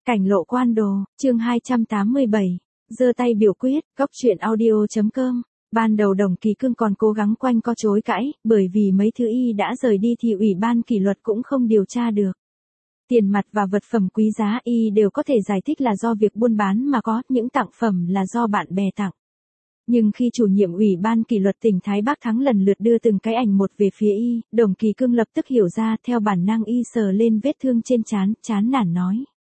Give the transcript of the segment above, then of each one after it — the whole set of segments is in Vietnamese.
Cảnh lộ quan đồ, chương 287, giơ tay biểu quyết, góc chuyện audio.com. Ban đầu Đồng Kỳ Cương còn cố gắng quanh co chối cãi, bởi vì mấy thứ y đã rời đi thì ủy ban kỷ luật cũng không điều tra được. Tiền mặt và vật phẩm quý giá y đều có thể giải thích là do việc buôn bán mà có, những tặng phẩm là do bạn bè tặng. Nhưng khi chủ nhiệm ủy ban kỷ luật tỉnh Thái Bắc Thắng lần lượt đưa từng cái ảnh một về phía y, Đồng Kỳ Cương lập tức hiểu ra, theo bản năng y sờ lên vết thương trên trán, chán nản nói.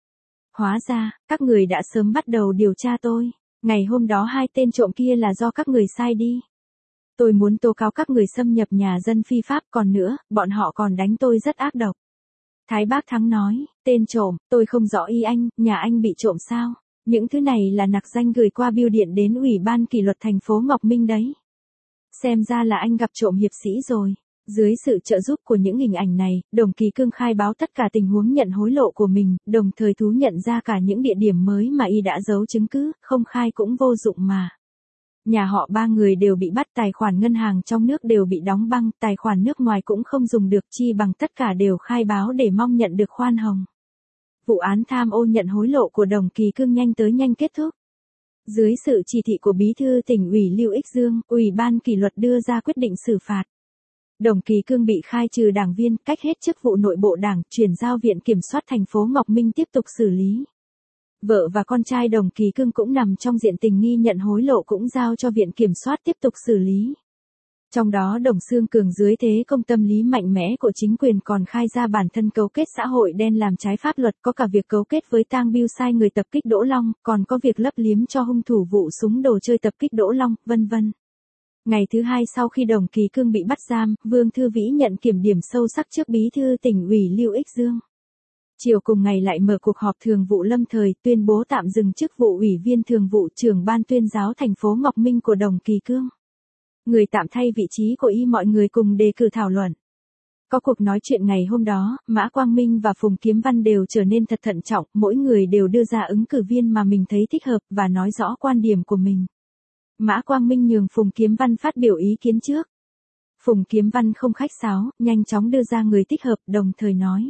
Hóa ra, các người đã sớm bắt đầu điều tra tôi. Ngày hôm đó hai tên trộm kia là do các người sai đi. Tôi muốn tố cáo các người xâm nhập nhà dân phi pháp, còn nữa, bọn họ còn đánh tôi rất ác độc. Thái Bác Thắng nói, tên trộm, tôi không rõ ý anh, nhà anh bị trộm sao? Những thứ này là nặc danh gửi qua bưu điện đến Ủy ban kỷ luật thành phố Ngọc Minh đấy. Xem ra là anh gặp trộm hiệp sĩ rồi. Dưới sự trợ giúp của những hình ảnh này, Đồng Kỳ Cương khai báo tất cả tình huống nhận hối lộ của mình, đồng thời thú nhận ra cả những địa điểm mới mà y đã giấu chứng cứ, không khai cũng vô dụng mà. Nhà họ ba người đều bị bắt, tài khoản ngân hàng trong nước đều bị đóng băng, tài khoản nước ngoài cũng không dùng được, chi bằng tất cả đều khai báo để mong nhận được khoan hồng. Vụ án tham ô nhận hối lộ của Đồng Kỳ Cương nhanh tới nhanh kết thúc. Dưới sự chỉ thị của Bí thư Tỉnh ủy Lưu Ích Dương, Ủy ban kỷ luật đưa ra quyết định xử phạt. Đồng Kỳ Cương bị khai trừ đảng viên, cách hết chức vụ nội bộ đảng, chuyển giao Viện Kiểm soát thành phố Ngọc Minh tiếp tục xử lý. Vợ và con trai Đồng Kỳ Cương cũng nằm trong diện tình nghi nhận hối lộ, cũng giao cho Viện Kiểm soát tiếp tục xử lý. Trong đó Đồng Xương Cường dưới thế công tâm lý mạnh mẽ của chính quyền còn khai ra bản thân cấu kết xã hội đen làm trái pháp luật, có cả việc cấu kết với Tang Biêu sai người tập kích Đỗ Long, còn có việc lấp liếm cho hung thủ vụ súng đồ chơi tập kích Đỗ Long, vân vân. Ngày thứ hai sau khi Đồng Kỳ Cương bị bắt giam, Vương Thư Vĩ nhận kiểm điểm sâu sắc trước Bí thư Tỉnh ủy Lưu Ích Dương. Chiều cùng ngày lại mở cuộc họp thường vụ lâm thời, tuyên bố tạm dừng chức vụ Ủy viên Thường vụ Trưởng ban Tuyên giáo thành phố Ngọc Minh của Đồng Kỳ Cương. Người tạm thay vị trí của y mọi người cùng đề cử thảo luận. Có cuộc nói chuyện ngày hôm đó, Mã Quang Minh và Phùng Kiếm Văn đều trở nên thật thận trọng, mỗi người đều đưa ra ứng cử viên mà mình thấy thích hợp và nói rõ quan điểm của mình. Mã Quang Minh nhường Phùng Kiếm Văn phát biểu ý kiến trước. Phùng Kiếm Văn không khách sáo, nhanh chóng đưa ra người thích hợp, đồng thời nói.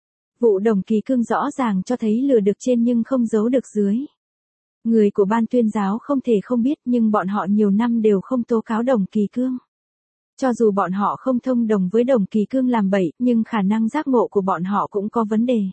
Vụ Đồng Kỳ Cương rõ ràng cho thấy lừa được trên nhưng không giấu được dưới. Người của ban tuyên giáo không thể không biết, nhưng bọn họ nhiều năm đều không tố cáo Đồng Kỳ Cương. Cho dù bọn họ không thông đồng với Đồng Kỳ Cương làm bậy, nhưng khả năng giác ngộ của bọn họ cũng có vấn đề.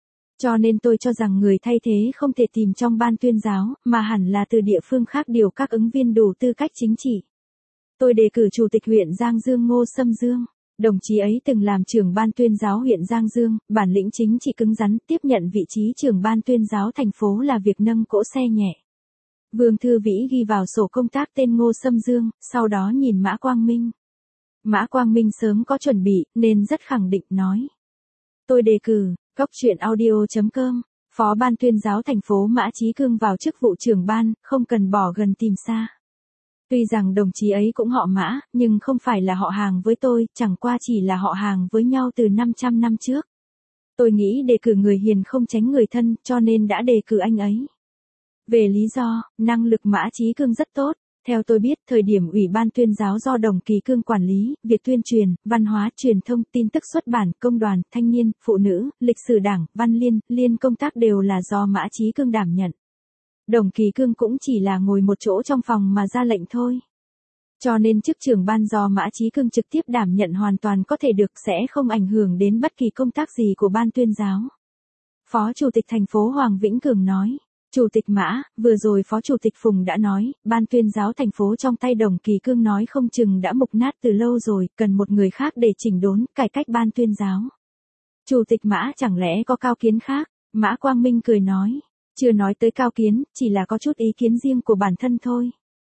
Cho nên tôi cho rằng người thay thế không thể tìm trong ban tuyên giáo, mà hẳn là từ địa phương khác điều các ứng viên đủ tư cách chính trị. Tôi đề cử Chủ tịch huyện Giang Dương Ngô Sâm Dương. Đồng chí ấy từng làm trưởng ban tuyên giáo huyện Giang Dương, bản lĩnh chính trị cứng rắn, tiếp nhận vị trí trưởng ban tuyên giáo thành phố là việc nâng cỗ xe nhẹ. Vương Thư Vĩ ghi vào sổ công tác tên Ngô Sâm Dương, sau đó nhìn Mã Quang Minh. Mã Quang Minh sớm có chuẩn bị, nên rất khẳng định nói. Tôi đề cử, góc chuyện audio.com, Phó ban tuyên giáo thành phố Mã Chí Cương vào chức vụ trưởng ban, không cần bỏ gần tìm xa. Tuy rằng đồng chí ấy cũng họ Mã, nhưng không phải là họ hàng với tôi, chẳng qua chỉ là họ hàng với nhau từ 500 năm trước. Tôi nghĩ đề cử người hiền không tránh người thân, cho nên đã đề cử anh ấy. Về lý do, năng lực Mã Chí Cương rất tốt. Theo tôi biết, thời điểm Ủy ban tuyên giáo do Đồng Kỳ Cương quản lý, việc tuyên truyền, văn hóa, truyền thông, tin tức xuất bản, công đoàn, thanh niên, phụ nữ, lịch sử đảng, văn liên công tác đều là do Mã Chí Cương đảm nhận. Đồng Kỳ Cương cũng chỉ là ngồi một chỗ trong phòng mà ra lệnh thôi. Cho nên chức trưởng ban do Mã Chí Cương trực tiếp đảm nhận hoàn toàn có thể được, sẽ không ảnh hưởng đến bất kỳ công tác gì của ban tuyên giáo. Phó Chủ tịch thành phố Hoàng Vĩnh Cường nói. Chủ tịch Mã, vừa rồi Phó Chủ tịch Phùng đã nói, ban tuyên giáo thành phố trong tay Đồng Kỳ Cương nói không chừng đã mục nát từ lâu rồi, cần một người khác để chỉnh đốn, cải cách ban tuyên giáo. Chủ tịch Mã chẳng lẽ có cao kiến khác? Mã Quang Minh cười nói. Chưa nói tới cao kiến, chỉ là có chút ý kiến riêng của bản thân thôi.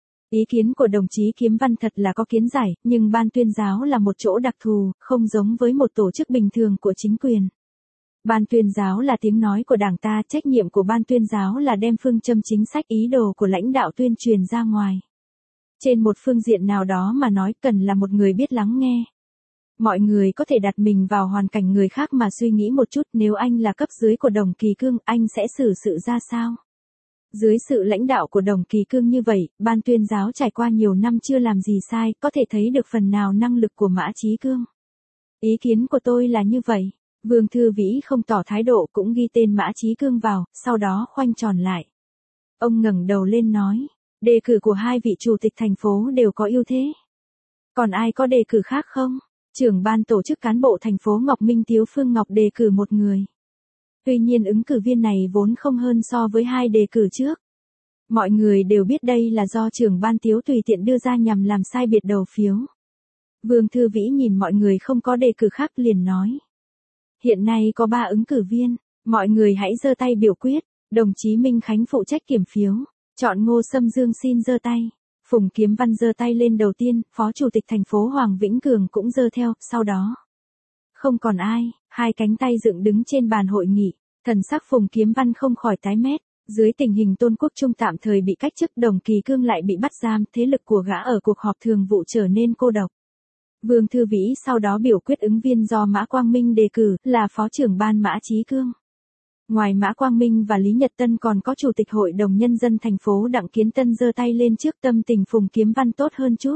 Ý kiến của đồng chí Kiếm Văn thật là có kiến giải, nhưng ban tuyên giáo là một chỗ đặc thù, không giống với một tổ chức bình thường của chính quyền. Ban tuyên giáo là tiếng nói của Đảng ta, trách nhiệm của ban tuyên giáo là đem phương châm chính sách ý đồ của lãnh đạo tuyên truyền ra ngoài. Trên một phương diện nào đó mà nói, cần là một người biết lắng nghe. Mọi người có thể đặt mình vào hoàn cảnh người khác mà suy nghĩ một chút, nếu anh là cấp dưới của Đồng Kỳ Cương, anh sẽ xử sự ra sao? Dưới sự lãnh đạo của Đồng Kỳ Cương như vậy, ban tuyên giáo trải qua nhiều năm chưa làm gì sai, có thể thấy được phần nào năng lực của Mã Chí Cương. Ý kiến của tôi là như vậy. Vương Thư Vĩ không tỏ thái độ cũng ghi tên Mã Chí Cương vào, sau đó khoanh tròn lại. Ông ngẩng đầu lên nói, đề cử của hai vị chủ tịch thành phố đều có ưu thế. Còn ai có đề cử khác không? Trưởng ban tổ chức cán bộ thành phố Ngọc Minh Tiếu Phương Ngọc đề cử một người. Tuy nhiên ứng cử viên này vốn không hơn so với hai đề cử trước. Mọi người đều biết đây là do trưởng ban Tiếu tùy tiện đưa ra nhằm làm sai biệt đầu phiếu. Vương Thư Vĩ nhìn mọi người không có đề cử khác liền nói. Hiện nay có 3 ứng cử viên, mọi người hãy giơ tay biểu quyết. Đồng chí Minh Khánh phụ trách kiểm phiếu, chọn Ngô Sâm Dương xin giơ tay. Phùng Kiếm Văn giơ tay lên đầu tiên, Phó Chủ tịch thành phố Hoàng Vĩnh Cường cũng giơ theo, sau đó. Không còn ai, hai cánh tay dựng đứng trên bàn hội nghị, thần sắc Phùng Kiếm Văn không khỏi tái mét. Dưới tình hình Tôn Quốc Trung tạm thời bị cách chức, Đồng Kỳ Cương lại bị bắt giam, thế lực của gã ở cuộc họp thường vụ trở nên cô độc. Vương Thư Vĩ sau đó biểu quyết ứng viên do Mã Quang Minh đề cử, là Phó trưởng ban Mã Chí Cương. Ngoài Mã Quang Minh và Lý Nhật Tân còn có Chủ tịch Hội đồng Nhân dân thành phố Đặng Kiến Tân giơ tay lên trước, tâm tình Phùng Kiếm Văn tốt hơn chút.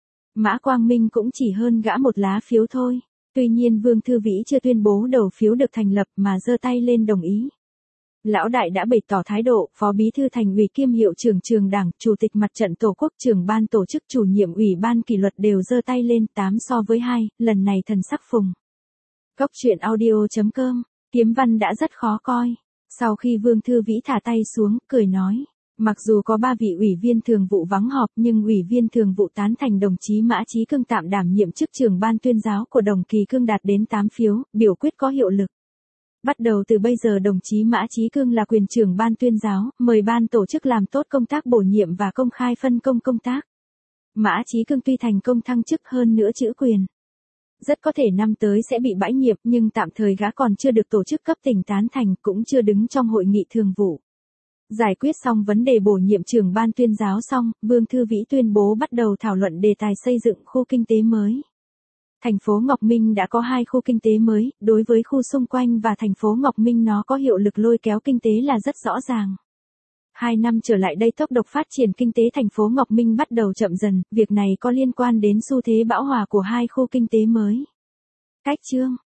Mã Quang Minh cũng chỉ hơn gã một lá phiếu thôi. Tuy nhiên Vương Thư Vĩ chưa tuyên bố đầu phiếu được thành lập mà giơ tay lên đồng ý. Lão đại đã bày tỏ thái độ, Phó Bí thư Thành ủy kiêm hiệu trưởng trường Đảng, Chủ tịch Mặt trận Tổ quốc, trưởng ban tổ chức, chủ nhiệm Ủy ban kỷ luật đều giơ tay lên, 8 so với 2, lần này thần sắc Phùng. Cốc truyện audio.com, Kiếm Văn đã rất khó coi. Sau khi Vương Thư Vĩ thả tay xuống, cười nói, mặc dù có 3 vị ủy viên thường vụ vắng họp nhưng ủy viên thường vụ tán thành đồng chí Mã Chí Cương tạm đảm nhiệm chức trưởng ban tuyên giáo của Đồng Kỳ Cương đạt đến 8 phiếu, biểu quyết có hiệu lực. Bắt đầu từ bây giờ đồng chí Mã Chí Cương là quyền trưởng ban tuyên giáo, mời ban tổ chức làm tốt công tác bổ nhiệm và công khai phân công công tác. Mã Chí Cương tuy thành công thăng chức hơn nữa chữ quyền. Rất có thể năm tới sẽ bị bãi nhiệm nhưng tạm thời gã còn chưa được tổ chức cấp tỉnh tán thành, cũng chưa đứng trong hội nghị thường vụ. Giải quyết xong vấn đề bổ nhiệm trưởng ban tuyên giáo xong, Vương Thư Vĩ tuyên bố bắt đầu thảo luận đề tài xây dựng khu kinh tế mới. Thành phố Ngọc Minh đã có 2 khu kinh tế mới, đối với khu xung quanh và thành phố Ngọc Minh nó có hiệu lực lôi kéo kinh tế là rất rõ ràng. 2 năm trở lại đây tốc độ phát triển kinh tế thành phố Ngọc Minh bắt đầu chậm dần, việc này có liên quan đến xu thế bão hòa của 2 khu kinh tế mới. Cách chương